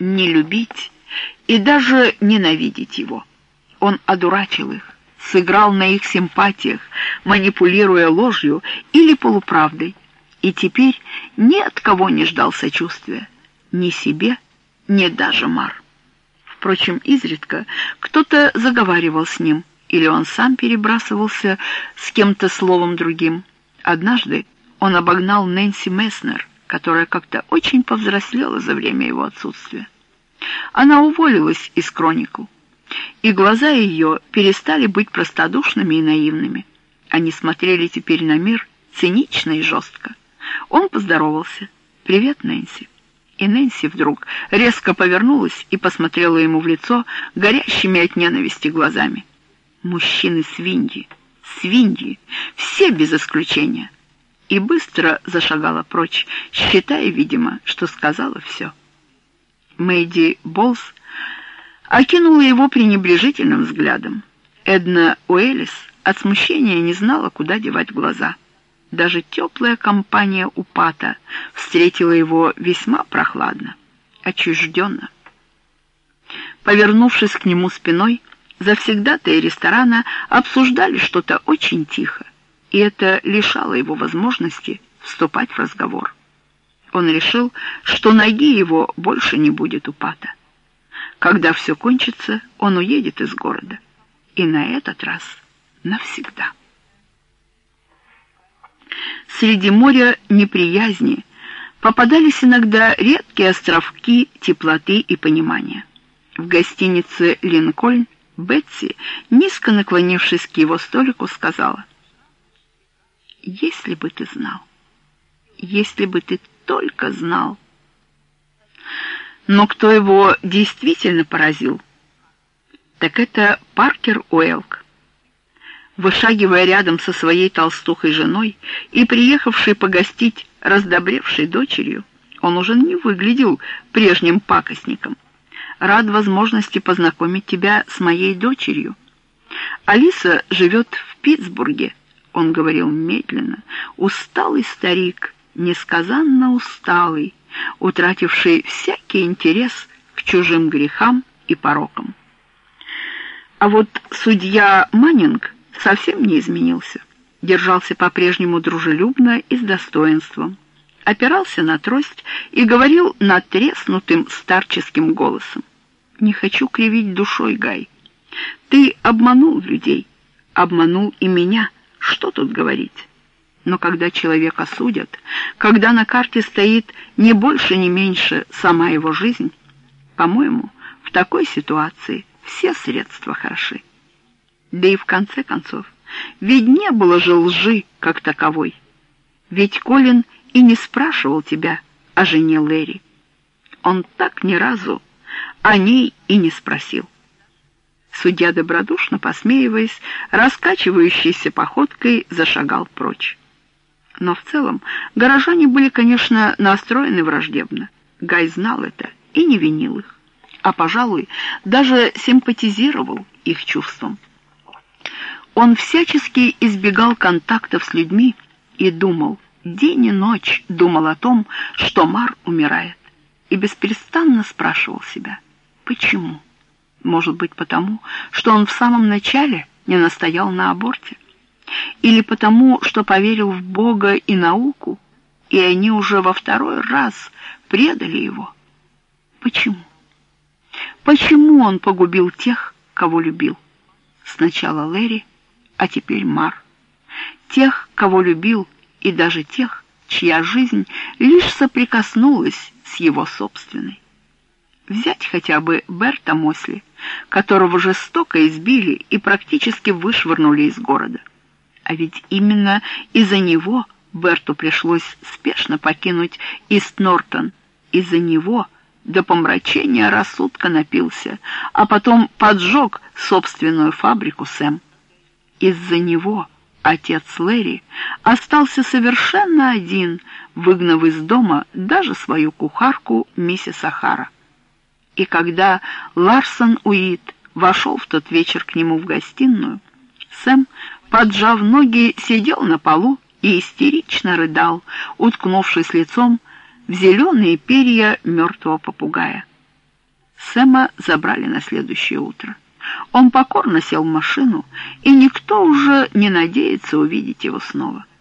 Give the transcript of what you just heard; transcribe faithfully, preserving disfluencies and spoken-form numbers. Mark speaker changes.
Speaker 1: не любить и даже ненавидеть его. Он одурачил их, сыграл на их симпатиях, манипулируя ложью или полуправдой, и теперь ни от кого не ждал сочувствия, ни себе, ни даже Мар. Впрочем, изредка кто-то заговаривал с ним, или он сам перебрасывался с кем-то словом другим. Однажды он обогнал Нэнси Месснер, которая как-то очень повзрослела за время его отсутствия. Она уволилась из «Кроникл», и глаза ее перестали быть простодушными и наивными. Они смотрели теперь на мир цинично и жестко. Он поздоровался. «Привет, Нэнси». И Нэнси вдруг резко повернулась и посмотрела ему в лицо горящими от ненависти глазами. «Мужчины свиньи, свиньи, все без исключения». И быстро зашагала прочь, считая, видимо, что сказала все. Мэйди Болс окинула его пренебрежительным взглядом. Эдна Уэллис от смущения не знала, куда девать глаза. Даже теплая компания у Пата встретила его весьма прохладно, отчужденно. Повернувшись к нему спиной, завсегдатаи ресторана обсуждали что-то очень тихо, и это лишало его возможности вступать в разговор. Он решил, что ноги его больше не будет у Пата. Когда все кончится, он уедет из города. И на этот раз навсегда. Среди моря неприязни попадались иногда редкие островки теплоты и понимания. В гостинице «Линкольн» Бетси, низко наклонившись к его столику, сказала: «Если бы ты знал, если бы ты только знал». Но кто его действительно поразил, так это Паркер Уэлк. Вышагивая рядом со своей толстухой женой и приехавшей погостить раздобревшей дочерью, он уже не выглядел прежним пакостником. «Рад возможности познакомить тебя с моей дочерью. Алиса живет в Питтсбурге», — он говорил медленно, усталый старик, несказанно усталый, утративший всякий интерес к чужим грехам и порокам. А вот судья Маннинг совсем не изменился, держался по-прежнему дружелюбно и с достоинством, опирался на трость и говорил надтреснутым старческим голосом: «Не хочу кривить душой, Гай. Ты обманул людей, обманул и меня, что тут говорить? Но когда человека судят, когда на карте стоит не больше, не меньше сама его жизнь, по-моему, в такой ситуации все средства хороши. Да и в конце концов, ведь не было же лжи как таковой. Ведь Колин и не спрашивал тебя о жене Лэри. Он так ни разу о ней и не спросил». Судья, добродушно посмеиваясь, раскачивающейся походкой зашагал прочь. Но в целом горожане были, конечно, настроены враждебно. Гай знал это и не винил их, а, пожалуй, даже симпатизировал их чувствам. Он всячески избегал контактов с людьми и думал, день и ночь думал о том, что Мар умирает, и бесперестанно спрашивал себя: почему? Может быть, потому, что он в самом начале не настоял на аборте? Или потому, что поверил в Бога и науку, и они уже во второй раз предали его? Почему? Почему он погубил тех, кого любил? Сначала Лэри, а теперь Мар. Тех, кого любил, и даже тех, чья жизнь лишь соприкоснулась с его собственной. Взять хотя бы Берта Мосли, которого жестоко избили и практически вышвырнули из города. А ведь именно из-за него Берту пришлось спешно покинуть Ист-Нортон. Из-за него до помрачения рассудка напился, а потом поджег собственную фабрику Сэм. Из-за него отец Лэри остался совершенно один, выгнав из дома даже свою кухарку миссис Охара. И когда Ларсон Уит вошел в тот вечер к нему в гостиную, Сэм, поджав ноги, сидел на полу и истерично рыдал, уткнувшись лицом в зеленые перья мертвого попугая. Сэма забрали на следующее утро. Он покорно сел в машину, и никто уже не надеется увидеть его снова.